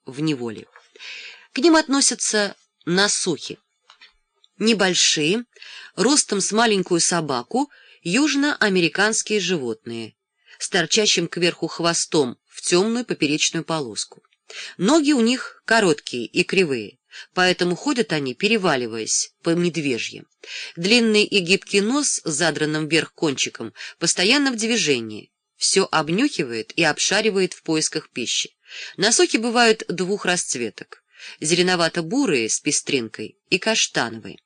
в неволе. К ним относятся носухи. Небольшие, ростом с маленькую собаку, южноамериканские животные, с торчащим кверху хвостом в темную поперечную полоску. Ноги у них короткие и кривые, поэтому ходят они, переваливаясь по медвежье. Длинный и гибкий нос с задранным вверх кончиком постоянно в движении, все обнюхивает и обшаривает в поисках пищи. Носухи бывают двух расцветок: зеленовато-бурые с пестринкой и каштановые.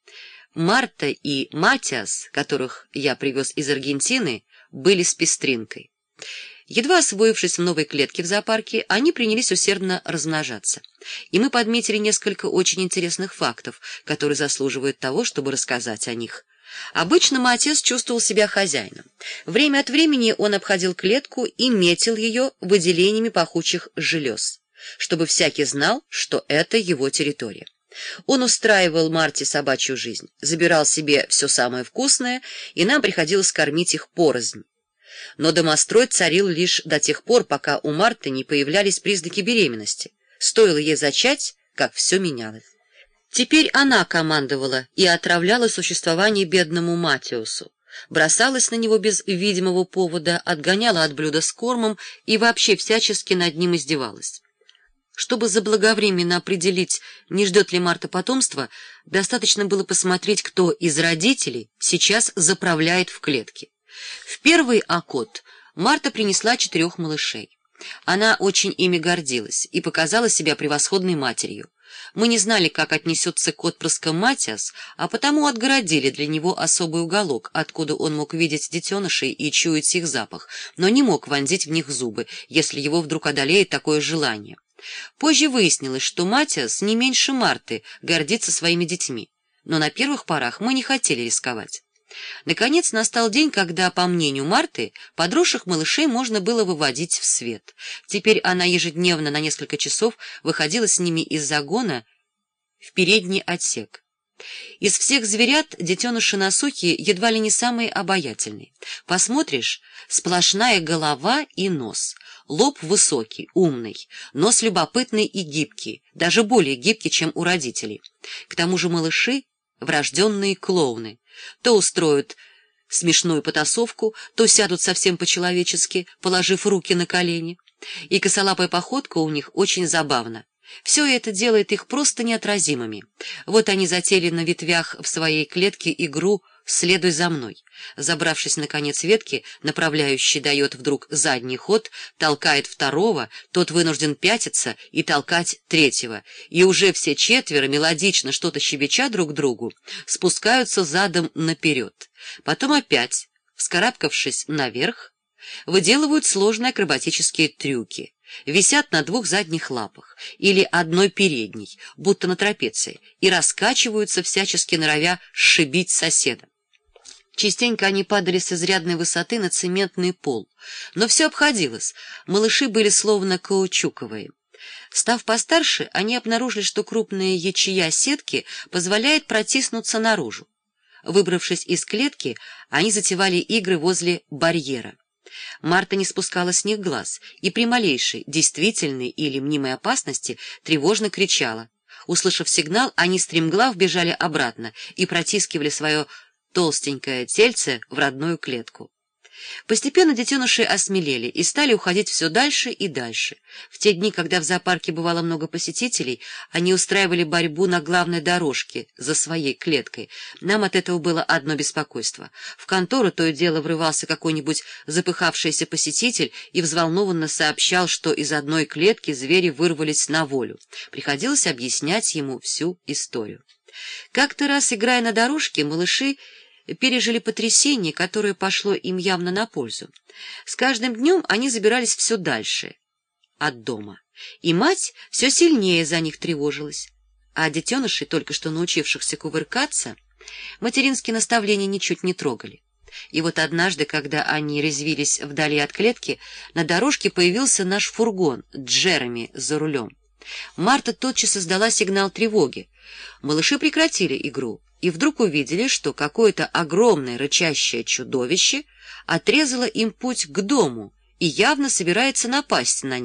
Марта и Матиас, которых я привез из Аргентины, были с пестринкой. Едва освоившись в новой клетке в зоопарке, они принялись усердно размножаться. И мы подметили несколько очень интересных фактов, которые заслуживают того, чтобы рассказать о них. Обычно Матиас чувствовал себя хозяином. Время от времени он обходил клетку и метил ее выделениями пахучих желез, чтобы всякий знал, что это его территория. Он устраивал Марте собачью жизнь, забирал себе все самое вкусное, и нам приходилось кормить их порознь. Но домострой царил лишь до тех пор, пока у Марты не появлялись признаки беременности. Стоило ей зачать, как все менялось. Теперь она командовала и отравляла существование бедному Матиусу, бросалась на него без видимого повода, отгоняла от блюда с кормом и вообще всячески над ним издевалась. Чтобы заблаговременно определить, не ждет ли Марта потомства, достаточно было посмотреть, кто из родителей сейчас заправляет в клетке. В первый окот Марта принесла 4 малышей. Она очень ими гордилась и показала себя превосходной матерью. Мы не знали, как отнесется к отпрыскам Матиас, а потому отгородили для него особый уголок, откуда он мог видеть детенышей и чуять их запах, но не мог вонзить в них зубы, если его вдруг одолеет такое желание. Позже выяснилось, что Матиас не меньше Марты гордится своими детьми, но на первых порах мы не хотели рисковать. Наконец настал день, когда, по мнению Марты, подросших малышей можно было выводить в свет. Теперь она ежедневно на несколько часов выходила с ними из загона в передний отсек. Из всех зверят детеныши-носухи едва ли не самые обаятельные. Посмотришь — сплошная голова и нос, лоб высокий, умный, нос любопытный и гибкий, даже более гибкий, чем у родителей. К тому же малыши — врожденные клоуны. То устроят смешную потасовку, то сядут совсем по-человечески, положив руки на колени. И косолапая походка у них очень забавна. Все это делает их просто неотразимыми. Вот они затеяли на ветвях в своей клетке игру «Следуй за мной». Забравшись на конец ветки, направляющий дает вдруг задний ход, толкает второго, тот вынужден пятиться и толкать третьего, и уже все 4, мелодично что-то щебеча друг другу, спускаются задом наперед. Потом опять, вскарабкавшись наверх, выделывают сложные акробатические трюки, висят на 2 задних лапах или одной передней, будто на трапеции, и раскачиваются, всячески норовя сшибить соседа. Частенько они падали с изрядной высоты на цементный пол, но все обходилось, малыши были словно каучуковые. Став постарше, они обнаружили, что крупная ячея сетки позволяет протиснуться наружу. Выбравшись из клетки, они затевали игры возле барьера. Марта не спускала с них глаз и при малейшей, действительной или мнимой опасности тревожно кричала. Услышав сигнал, они стремглав бежали обратно и протискивали свое толстенькое тельце в родную клетку. Постепенно детеныши осмелели и стали уходить все дальше и дальше. В те дни, когда в зоопарке бывало много посетителей, они устраивали борьбу на главной дорожке за своей клеткой. Нам от этого было одно беспокойство. В контору то и дело врывался какой-нибудь запыхавшийся посетитель и взволнованно сообщал, что из одной клетки звери вырвались на волю. Приходилось объяснять ему всю историю. Как-то раз, играя на дорожке, малыши пережили потрясение, которое пошло им явно на пользу. С каждым днем они забирались все дальше от дома, и мать все сильнее за них тревожилась. А детенышей, только что научившихся кувыркаться, материнские наставления ничуть не трогали. И вот однажды, когда они резвились вдали от клетки, на дорожке появился наш фургон, Джереми за рулем. Марта тотчас издала сигнал тревоги. Малыши прекратили игру и вдруг увидели, что какое-то огромное рычащее чудовище отрезало им путь к дому и явно собирается напасть на них.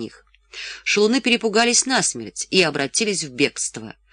Шалуны перепугались насмерть и обратились в бегство.